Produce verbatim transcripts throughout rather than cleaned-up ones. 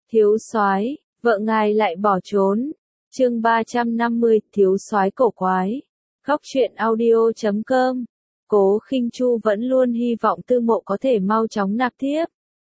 Thiếu soái, vợ ngài lại bỏ trốn. Chương ba trăm năm mươi, thiếu soái cổ quái. Góc truyện audio chấm com. Cố Khinh Chu vẫn luôn hy vọng Tư Mộ có thể mau chóng nạp thiếp.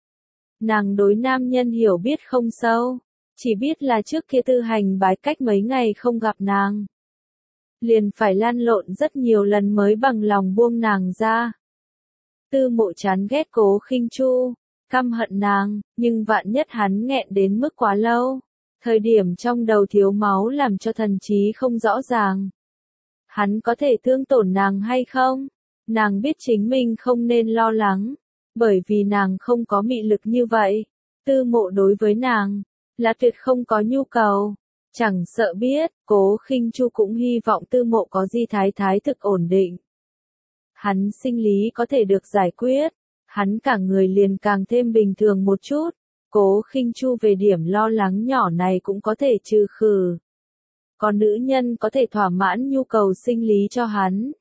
Nàng đối nam nhân hiểu biết không sâu, chỉ biết là trước kia Tư Hành Bái cách mấy ngày không gặp nàng, liền phải lăn lộn rất nhiều lần mới bằng lòng buông nàng ra. Tư Mộ chán ghét Cố Khinh Chu, căm hận nàng, nhưng vạn nhất hắn nghẹn đến mức quá lâu, thời điểm trong đầu thiếu máu làm cho thần trí không rõ ràng. Hắn có thể thương tổn nàng hay không? Nàng biết chính mình không nên lo lắng, bởi vì nàng không có mị lực như vậy. Tư Mộ đối với nàng là tuyệt không có nhu cầu. Chẳng sợ biết, Cố Khinh Chu cũng hy vọng Tư Mộ có di thái thái thực ổn định. Hắn sinh lý có thể được giải quyết, hắn cả người liền càng thêm bình thường một chút. Cố Khinh Chu về điểm lo lắng nhỏ này cũng có thể trừ khử. Còn nữ nhân có thể thỏa mãn nhu cầu sinh lý cho hắn.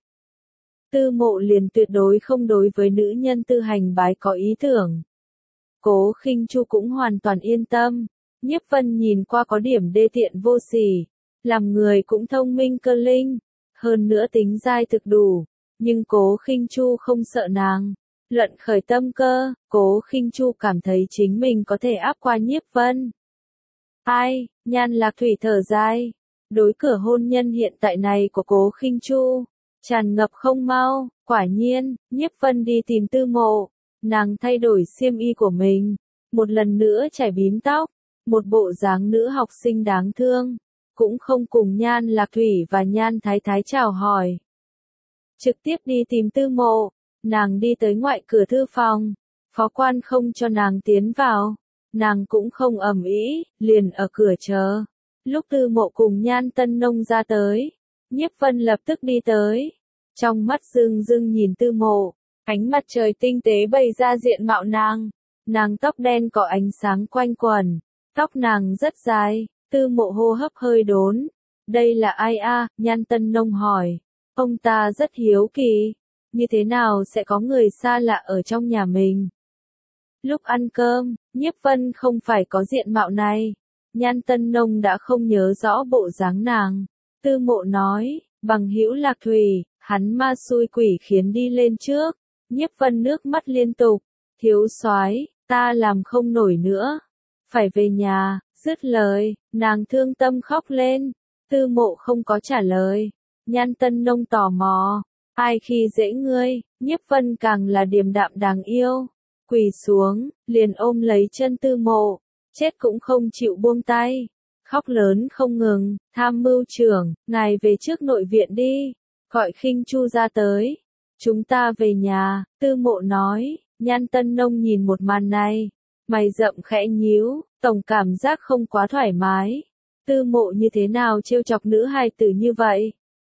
Tư Mộ liền tuyệt đối không đối với nữ nhân Tư Hành Bái có ý tưởng. Cố Khinh Chu cũng hoàn toàn yên tâm. Nhiếp Vân nhìn qua có điểm đê tiện vô sỉ, làm người cũng thông minh cơ linh, hơn nữa tính giai thực đủ, nhưng Cố Khinh Chu không sợ nàng. Luận khởi tâm cơ, Cố Khinh Chu cảm thấy chính mình có thể áp qua Nhiếp Vân. Ai, Nhan Lạc Thủy thở dài, đối cửa hôn nhân hiện tại này của Cố Khinh Chu tràn ngập không mau. Quả nhiên, Nhiếp Vân đi tìm Tư Mộ, nàng thay đổi xiêm y của mình, một lần nữa chải bím tóc, một bộ dáng nữ học sinh đáng thương, cũng không cùng Nhan Lạc Thủy và Nhan Thái Thái chào hỏi, trực tiếp đi tìm Tư Mộ. Nàng đi tới ngoại cửa thư phòng, phó quan không cho nàng tiến vào, nàng cũng không ầm ĩ, liền ở cửa chờ. Lúc Tư Mộ cùng Nhan Tân Nông ra tới, Nhiếp Vân lập tức đi tới, trong mắt rưng rưng nhìn Tư Mộ, ánh mặt trời tinh tế bày ra diện mạo nàng, nàng tóc đen có ánh sáng quanh quẩn, tóc nàng rất dài. Tư Mộ hô hấp hơi đốn. Đây là ai a? Nhan Tân Nông hỏi. Ông ta rất hiếu kỳ, như thế nào sẽ có người xa lạ ở trong nhà mình? Lúc ăn cơm, Nhiếp Vân không phải có diện mạo này. Nhan Tân Nông đã không nhớ rõ bộ dáng nàng. Tư Mộ nói, bằng hữu Lạc Thủy, hắn ma xui quỷ khiến đi lên trước. Nhiếp Vân nước mắt liên tục, thiếu soái, ta làm không nổi nữa, phải về nhà. Dứt lời, nàng thương tâm khóc lên. Tư Mộ không có trả lời. Nhan Tân Nông tò mò, ai khi dễ ngươi? Nhiếp Vân càng là điềm đạm đáng yêu, quỳ xuống, liền ôm lấy chân Tư Mộ, chết cũng không chịu buông tay, khóc lớn không ngừng. Tham mưu trưởng, ngài về trước nội viện đi, gọi Khinh Chu ra tới, chúng ta về nhà. Tư Mộ nói. Nhan Tân Nông nhìn một màn này, mày rậm khẽ nhíu, tổng cảm giác không quá thoải mái. Tư Mộ như thế nào trêu chọc nữ hài tử như vậy?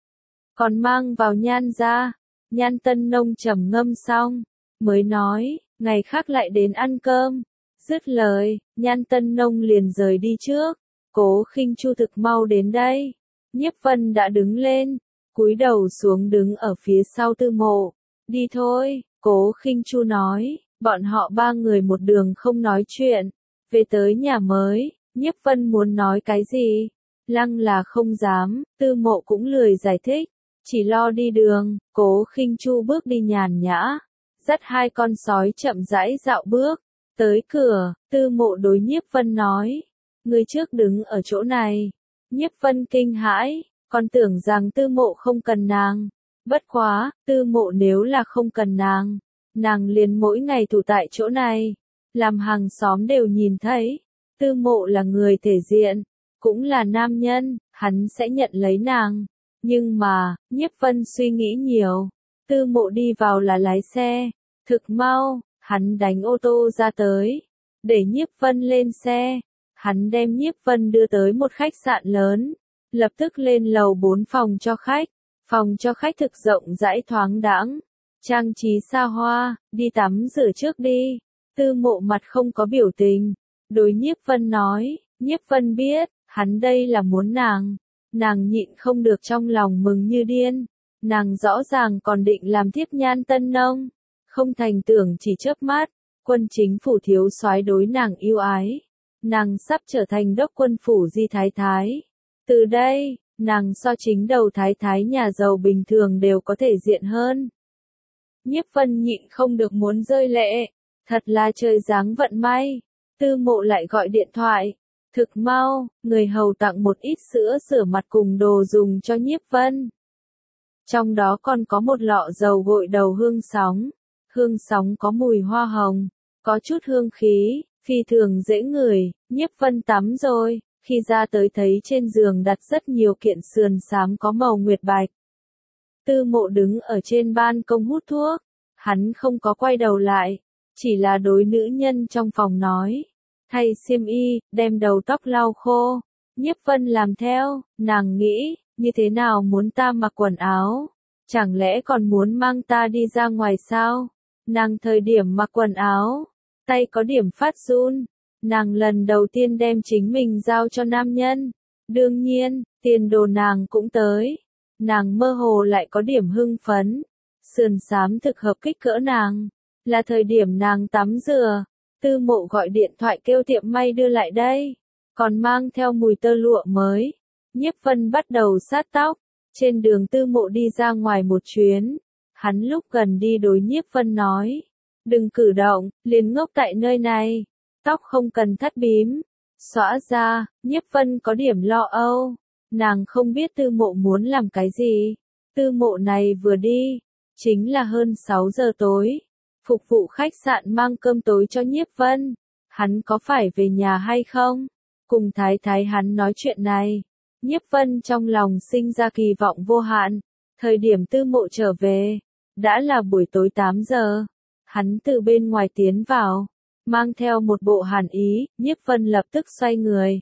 Còn mang vào Nhan ra. Nhan Tân Nông trầm ngâm xong, mới nói, ngày khác lại đến ăn cơm. Dứt lời, Nhan Tân Nông liền rời đi trước. Cố Khinh Chu thực mau đến đây. Nhiếp Vân đã đứng lên, cúi đầu xuống đứng ở phía sau Tư Mộ. Đi thôi, Cố Khinh Chu nói. Bọn họ ba người một đường không nói chuyện. Về tới nhà mới, Nhiếp Vân muốn nói cái gì? Lăng là không dám. Tư Mộ cũng lười giải thích, chỉ lo đi đường. Cố Khinh Chu bước đi nhàn nhã, dắt hai con sói chậm rãi dạo bước. Tới cửa, Tư Mộ đối Nhiếp Vân nói, người trước đứng ở chỗ này. Nhiếp Vân kinh hãi, còn tưởng rằng Tư Mộ không cần nàng. Bất quá, Tư Mộ nếu là không cần nàng, nàng liền mỗi ngày thủ tại chỗ này, làm hàng xóm đều nhìn thấy. Tư Mộ là người thể diện, cũng là nam nhân, hắn sẽ nhận lấy nàng. Nhưng mà, Nhiếp Vân suy nghĩ nhiều. Tư Mộ đi vào là lái xe. Thực mau, hắn đánh ô tô ra tới, để Nhiếp Vân lên xe. Hắn đem Nhiếp Vân đưa tới một khách sạn lớn, lập tức lên lầu bốn phòng cho khách. Phòng cho khách thực rộng rãi thoáng đãng, trang trí xa hoa. Đi tắm rửa trước đi. Tư Mộ mặt không có biểu tình, đối Nhiếp Vân nói. Nhiếp Vân biết, hắn đây là muốn nàng. Nàng nhịn không được trong lòng mừng như điên. Nàng rõ ràng còn định làm thiếp Nhan Tân Nông, không thành tưởng chỉ chớp mắt, quân chính phủ thiếu soái đối nàng yêu ái. nàng sắp trở thành đốc quân phủ Di Thái Thái. Từ đây, nàng so chính đầu thái thái nhà giàu bình thường đều có thể diện hơn. Nhiếp Vân nhịn không được muốn rơi lệ, thật là trời giáng vận may. Tư Mộ lại gọi điện thoại, thực mau, người hầu tặng một ít sữa rửa mặt cùng đồ dùng cho Nhiếp Vân. Trong đó còn có một lọ dầu gội đầu hương sóng, hương sóng có mùi hoa hồng, có chút hương khí, phi thường dễ ngửi. Nhiếp Vân tắm rồi, khi ra tới thấy trên giường đặt rất nhiều kiện sườn xám có màu nguyệt bạch. Tư Mộ đứng ở trên ban công hút thuốc, hắn không có quay đầu lại, chỉ là đối nữ nhân trong phòng nói, thay xiêm y, đem đầu tóc lau khô. Nhiếp Vân làm theo, nàng nghĩ, như thế nào muốn ta mặc quần áo, chẳng lẽ còn muốn mang ta đi ra ngoài sao? Nàng thời điểm mặc quần áo, tay có điểm phát run, nàng lần đầu tiên đem chính mình giao cho nam nhân. Đương nhiên, tiền đồ nàng cũng tới. Nàng mơ hồ lại có điểm hưng phấn. Sườn xám thực hợp kích cỡ nàng. Là thời điểm nàng tắm rửa. Tư Mộ gọi điện thoại kêu tiệm may đưa lại đây. Còn mang theo mùi tơ lụa mới. Nhiếp Vân bắt đầu sát tóc. Trên đường Tư Mộ đi ra ngoài một chuyến. Hắn lúc gần đi đối Nhiếp Vân nói. Đừng cử động, liền ngốc tại nơi này. Tóc không cần thắt bím. Xõa ra, Nhiếp Vân có điểm lo âu. Nàng không biết Tư Mộ muốn làm cái gì. Tư Mộ này vừa đi, chính là hơn sáu giờ tối. Phục vụ khách sạn mang cơm tối cho Nhiếp Vân. Hắn có phải về nhà hay không? Cùng thái thái hắn nói chuyện này. Nhiếp Vân trong lòng sinh ra kỳ vọng vô hạn. Thời điểm Tư Mộ trở về, đã là buổi tối tám giờ. Hắn từ bên ngoài tiến vào, mang theo một bộ hàn ý. Nhiếp Vân lập tức xoay người.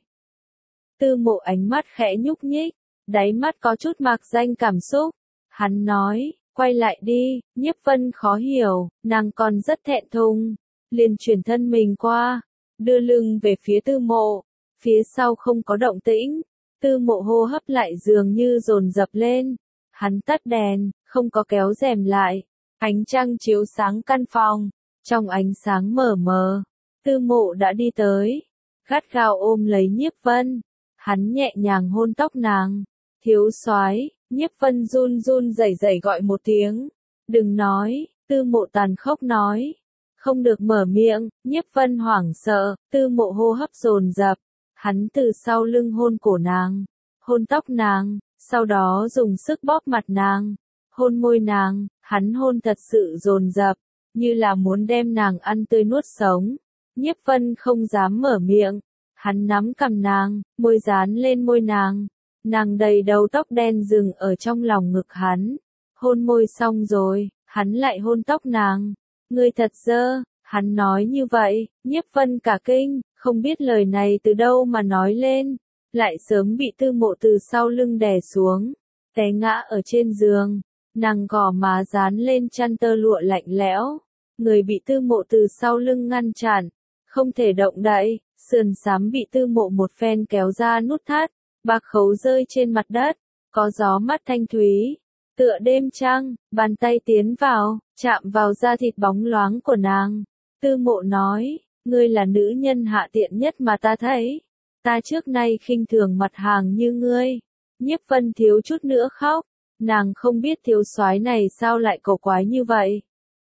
Tư Mộ ánh mắt khẽ nhúc nhích, đáy mắt có chút mạc danh cảm xúc. Hắn nói, quay lại đi. Nhiếp Vân khó hiểu, nàng còn rất thẹn thùng, liền chuyển thân mình qua, đưa lưng về phía Tư Mộ. Phía sau không có động tĩnh. Tư Mộ hô hấp lại dường như dồn dập lên. Hắn tắt đèn, không có kéo rèm lại. Ánh trăng chiếu sáng căn phòng. Trong ánh sáng mờ mờ, Tư Mộ đã đi tới, gắt gao ôm lấy Nhiếp Vân. Hắn nhẹ nhàng hôn tóc nàng. Thiếu soái. Nhiếp Vân run run rẩy rẩy gọi một tiếng. Đừng nói. Tư Mộ tàn khốc nói. Không được mở miệng. Nhiếp Vân hoảng sợ. Tư Mộ hô hấp dồn dập. Hắn từ sau lưng hôn cổ nàng, hôn tóc nàng, sau đó dùng sức bóp mặt nàng, hôn môi nàng. Hắn hôn thật sự dồn dập, như là muốn đem nàng ăn tươi nuốt sống. Nhiếp Vân không dám mở miệng. Hắn nắm cằm nàng, môi dán lên môi nàng. Nàng đầy đầu tóc đen dừng ở trong lòng ngực hắn. Hôn môi xong rồi, hắn lại hôn tóc nàng. Ngươi thật dơ. Hắn nói như vậy, Nhiếp Vân cả kinh, không biết lời này từ đâu mà nói lên. Lại sớm bị Tư Mộ từ sau lưng đè xuống, té ngã ở trên giường. Nàng gò má dán lên chăn tơ lụa lạnh lẽo. Người bị Tư Mộ từ sau lưng ngăn chặn, không thể động đậy. Sườn xám bị Tư Mộ một phen kéo ra nút thắt, bạc khấu rơi trên mặt đất. Có gió mát thanh thúy, tựa đêm trăng. Bàn tay tiến vào, chạm vào da thịt bóng loáng của nàng. Tư Mộ nói, ngươi là nữ nhân hạ tiện nhất mà ta thấy. Ta trước nay khinh thường mặt hàng như ngươi. Nhiếp Vân thiếu chút nữa khóc. Nàng không biết thiếu soái này sao lại cổ quái như vậy.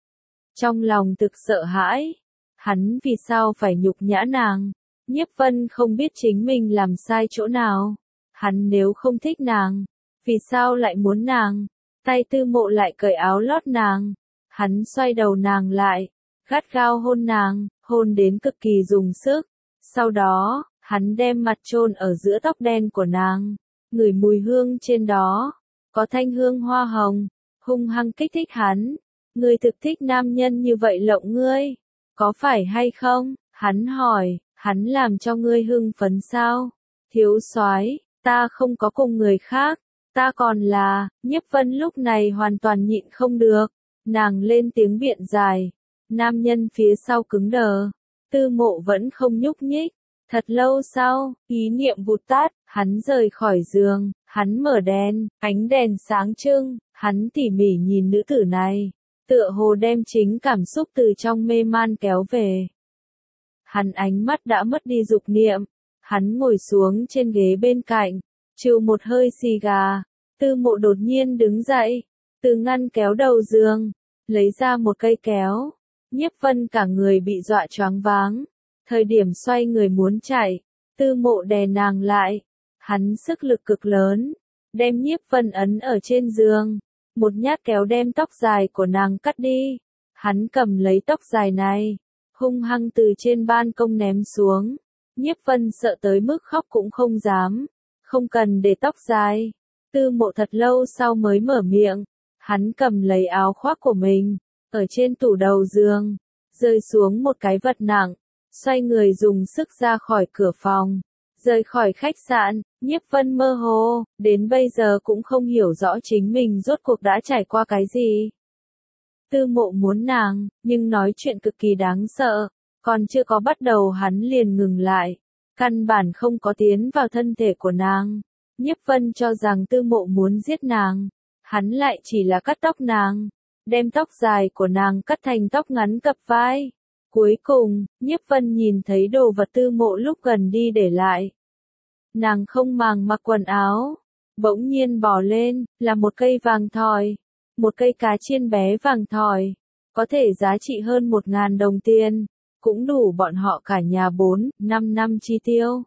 Trong lòng thực sợ hãi. Hắn vì sao phải nhục nhã nàng. Nhiếp Vân không biết chính mình làm sai chỗ nào. Hắn nếu không thích nàng, vì sao lại muốn nàng. Tay Tư Mộ lại cởi áo lót nàng. Hắn xoay đầu nàng lại, gắt gao hôn nàng, hôn đến cực kỳ dùng sức. Sau đó, hắn đem mặt chôn ở giữa tóc đen của nàng, ngửi mùi hương trên đó, có thanh hương hoa hồng, hung hăng kích thích hắn. Ngươi thực thích nam nhân như vậy lộng ngươi, có phải hay không? Hắn hỏi, hắn làm cho ngươi hưng phấn sao? Thiếu soái, ta không có cùng người khác, ta còn là. Nhiếp Vân lúc này hoàn toàn nhịn không được, nàng lên tiếng biện giải. Nam nhân phía sau cứng đờ. Tư Mộ vẫn không nhúc nhích. Thật lâu sau, ý niệm vụt tắt, hắn rời khỏi giường, hắn mở đèn, ánh đèn sáng trưng, hắn tỉ mỉ nhìn nữ tử này, tựa hồ đem chính cảm xúc từ trong mê man kéo về. Hắn ánh mắt đã mất đi dục niệm. Hắn ngồi xuống trên ghế bên cạnh, chịu một hơi xì gà. Tư Mộ đột nhiên đứng dậy, từ ngăn kéo đầu giường, lấy ra một cây kéo. Nhiếp Vân cả người bị dọa choáng váng. Thời điểm xoay người muốn chạy, Tư Mộ đè nàng lại. Hắn sức lực cực lớn, đem Nhiếp Vân ấn ở trên giường. Một nhát kéo đem tóc dài của nàng cắt đi. Hắn cầm lấy tóc dài này, hung hăng từ trên ban công ném xuống. Nhiếp Vân sợ tới mức khóc cũng không dám. Không cần để tóc dài. Tư Mộ thật lâu sau mới mở miệng. Hắn cầm lấy áo khoác của mình, ở trên tủ đầu giường, rơi xuống một cái vật nặng, xoay người dùng sức ra khỏi cửa phòng, rời khỏi khách sạn. Nhiếp Vân mơ hồ, đến bây giờ cũng không hiểu rõ chính mình rốt cuộc đã trải qua cái gì. Tư Mộ muốn nàng, nhưng nói chuyện cực kỳ đáng sợ, còn chưa có bắt đầu hắn liền ngừng lại, căn bản không có tiến vào thân thể của nàng. Nhiếp Vân cho rằng Tư Mộ muốn giết nàng, hắn lại chỉ là cắt tóc nàng, đem tóc dài của nàng cắt thành tóc ngắn cập vai. Cuối cùng, Nhiếp Vân nhìn thấy đồ vật Tư Mộ lúc gần đi để lại. Nàng không màng mặc quần áo, bỗng nhiên bỏ lên, là một cây vàng thỏi, một cây cá chiên bé vàng thỏi, có thể giá trị hơn một ngàn đồng tiền, cũng đủ bọn họ cả nhà bốn, năm năm chi tiêu.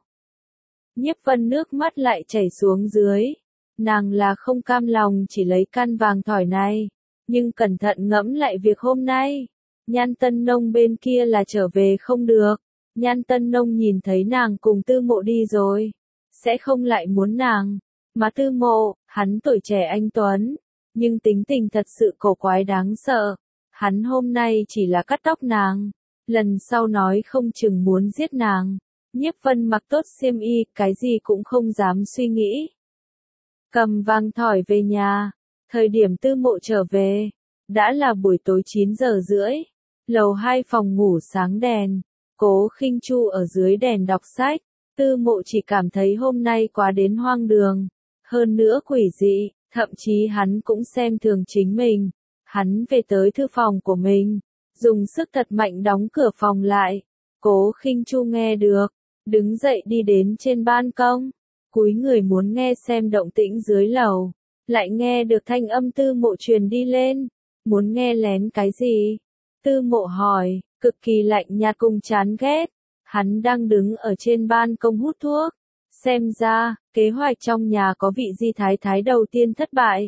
Nhiếp Vân nước mắt lại chảy xuống dưới, nàng là không cam lòng chỉ lấy căn vàng thỏi này, nhưng cẩn thận ngẫm lại việc hôm nay, Nhan Tân Nông bên kia là trở về không được, Nhan Tân Nông nhìn thấy nàng cùng Tư Mộ đi rồi, sẽ không lại muốn nàng, mà Tư Mộ, hắn tuổi trẻ anh tuấn, nhưng tính tình thật sự cổ quái đáng sợ, hắn hôm nay chỉ là cắt tóc nàng, lần sau nói không chừng muốn giết nàng. Nhiếp Vân mặc tốt xiêm y, cái gì cũng không dám suy nghĩ. Cầm vàng thỏi về nhà, thời điểm Tư Mộ trở về, đã là buổi tối chín giờ rưỡi, lầu hai phòng ngủ sáng đèn, Cố Khinh Chu ở dưới đèn đọc sách, Tư Mộ chỉ cảm thấy hôm nay quá đến hoang đường, hơn nữa quỷ dị, thậm chí hắn cũng xem thường chính mình. Hắn về tới thư phòng của mình, dùng sức thật mạnh đóng cửa phòng lại. Cố Khinh Chu nghe được, đứng dậy đi đến trên ban công, cúi người muốn nghe xem động tĩnh dưới lầu, lại nghe được thanh âm Tư Mộ truyền đi lên, muốn nghe lén cái gì? Tư Mộ hỏi, cực kỳ lạnh nhạt cùng chán ghét, hắn đang đứng ở trên ban công hút thuốc, xem ra, kế hoạch trong nhà có vị di thái thái đầu tiên thất bại.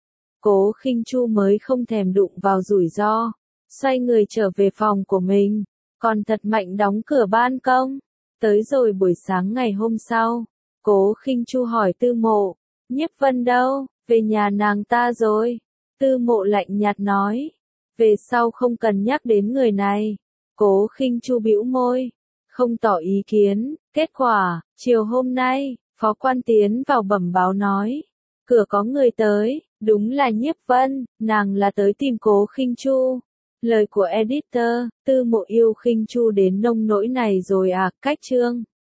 Cố Khinh Chu mới không thèm đụng vào rủi ro, xoay người trở về phòng của mình, còn thật mạnh đóng cửa ban công. Tới rồi buổi sáng ngày hôm sau, Cố Khinh Chu hỏi Tư Mộ, Nhiếp Vân đâu, về nhà nàng ta rồi. Tư Mộ lạnh nhạt nói, về sau không cần nhắc đến người này. Cố Khinh Chu bĩu môi, không tỏ ý kiến. Kết quả, chiều hôm nay, phó quan tiến vào bẩm báo nói, cửa có người tới, đúng là Nhiếp Vân, nàng là tới tìm Cố Khinh Chu. Lời của editor, Tư Mộ yêu Khinh Chu đến nông nỗi này rồi à, cách chương.